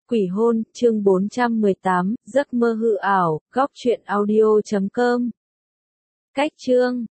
Quỷ hôn, chương 418, giấc mơ hư ảo, góc truyện audio.com. Cách chương